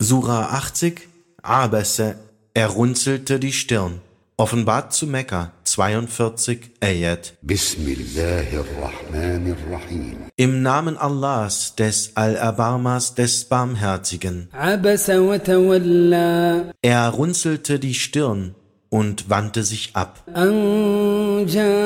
Sura 80, Abese, er runzelte die Stirn. Offenbart zu Mekka, 42 Ayat. Bismillahirrahmanirrahim. Im Namen Allahs, des Allerbarmers, des Barmherzigen. Abasa wa tawalla. Er runzelte die Stirn und wandte sich ab. An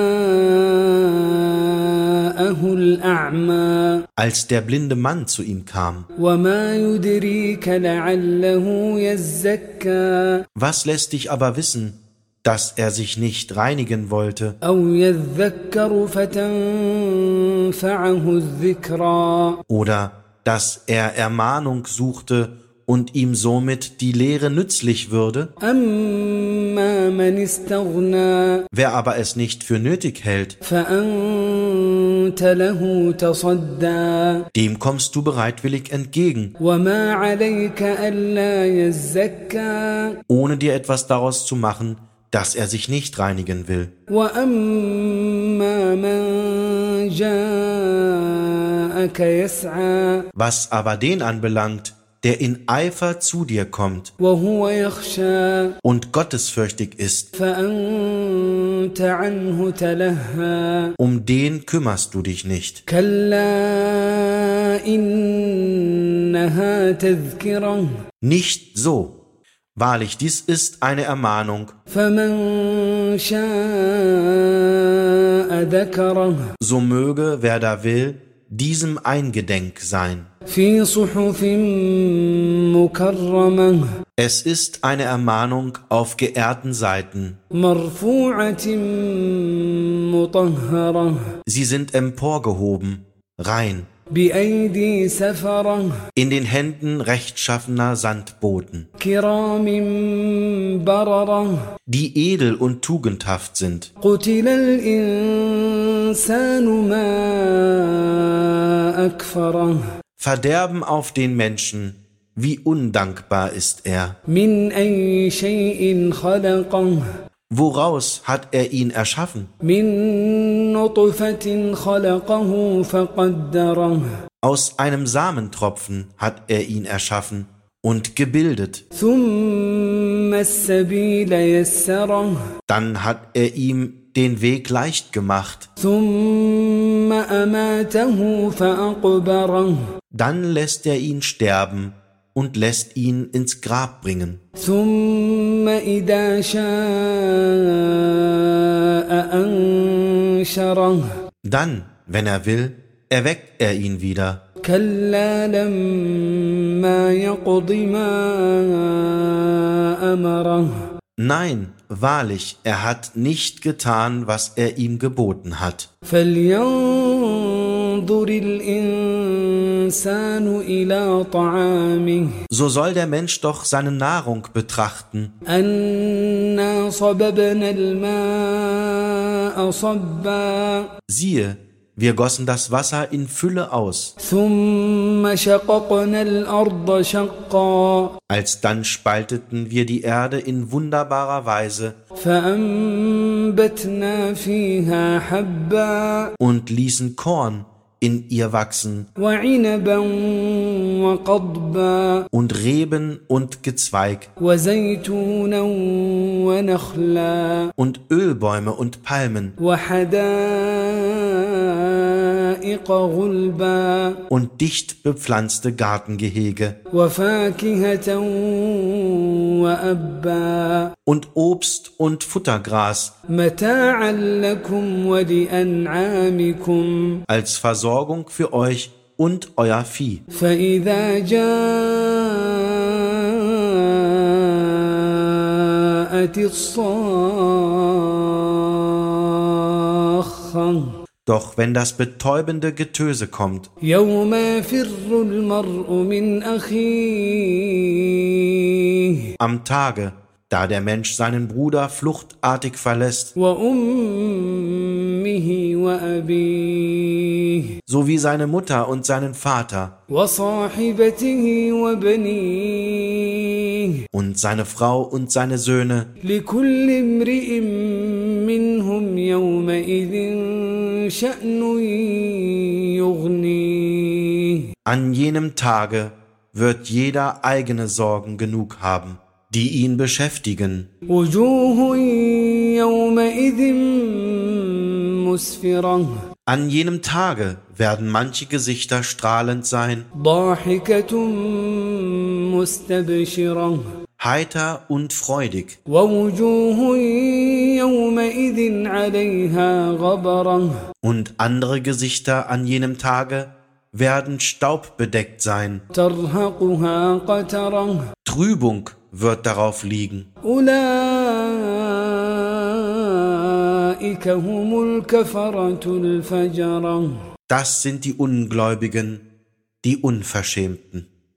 ja'ahu al-a'ma. Als der blinde Mann zu ihm kam. Wa ma yudrika la'allahu yazzakka. Was lässt dich aber wissen, dass er sich nicht reinigen wollte? Aw yadhakkaru fatanfa'ahu adh-dhikra. Oder dass er Ermahnung suchte und ihm somit die Lehre nützlich würde? Amma man istaghna. Wer aber es nicht für nötig hält, Fa'anta lahu tasadda. dem kommst du bereitwillig entgegen, Wa ma 'alayka alla yazzakka. ohne dir etwas daraus zu machen, dass er sich nicht reinigen will. Wa amma man ja'aka yas'a. Was aber den anbelangt, der in Eifer zu dir kommt Wa huwa yakhsha. und gottesfürchtig ist, Fa'anta 'anhu talahha. um den kümmerst du dich nicht. Kalla innaha tadhkirah. Nicht so. Wahrlich, dies ist eine Ermahnung. فمن شاء ذكره. So möge, wer da will, diesem eingedenk sein. في صحف مكرمة. Es ist eine Ermahnung auf geehrten Seiten. مرفوعة مطهرة. Sie sind emporgehoben, rein, بأيدي سفرة. in den Händen rechtschaffener Sandboten, كرام بررة. die edel und tugendhaft sind. قتل الإنسان ما أكفره. Verderben auf den Menschen, wie undankbar ist er. من أي شيء خلقه. Woraus hat er ihn erschaffen? من نطفة خلقه فقدره. Aus einem Samentropfen hat er ihn erschaffen und gebildet. ثم السبيل يسره. Dann hat er ihm den Weg leicht gemacht. ثم أماته فأقبره. Dann lässt er ihn sterben und lässt ihn ins Grab bringen. ثم إذا شاء أنشره. Dann, wenn er will, erweckt er ihn wieder. كلا لما يقض ما أمره. Nein, wahrlich, er hat nicht getan, was er ihm geboten hat. فلينظر الإنسان إلى طعامه. So soll der Mensch doch seine Nahrung betrachten. أنا صببنا الماء صبا. Siehe, wir gossen das Wasser in Fülle aus. ثم شققنا الأرض شقا. Alsdann spalteten wir die Erde in wunderbarer Weise فأنبتنا فيها حبا. und ließen Korn in ihr wachsen وعنبا وقضبا. und Reben und Gezweig وزيتونا ونخلا. und Ölbäume und Palmen وحدائق غلبا. und dicht bepflanzte Gartengehege وفاكهة وأبا. und Obst und Futtergras متاعا لكم ولأنعامكم. als Versorgung für euch und euer Vieh. فإذا جاءت الصاخة. Doch wenn das betäubende Getöse kommt, يوم يفر المرء من أخيه. am Tage, da der Mensch seinen Bruder fluchtartig verlässt, وأمه وأبيه. sowie seine Mutter und seinen Vater وصاحبته وبنيه. und seine Frau und seine Söhne, لكل امرئ منهم يومئذ شأن يغنيه. an jenem Tage wird jeder eigene Sorgen genug haben, die ihn beschäftigen. وجوه يومئذ مسفرة An jenem Tage werden manche Gesichter strahlend sein, ضاحكة مستبشرة heiter und freudig, ووجوه يومئذ عليها غبرة und andere Gesichter an jenem Tage werden staubbedeckt sein. ترهقها قترة Trübung wird darauf liegen. أولئك هم الكفرة الفجرة Das sind die Ungläubigen, die Unverschämten.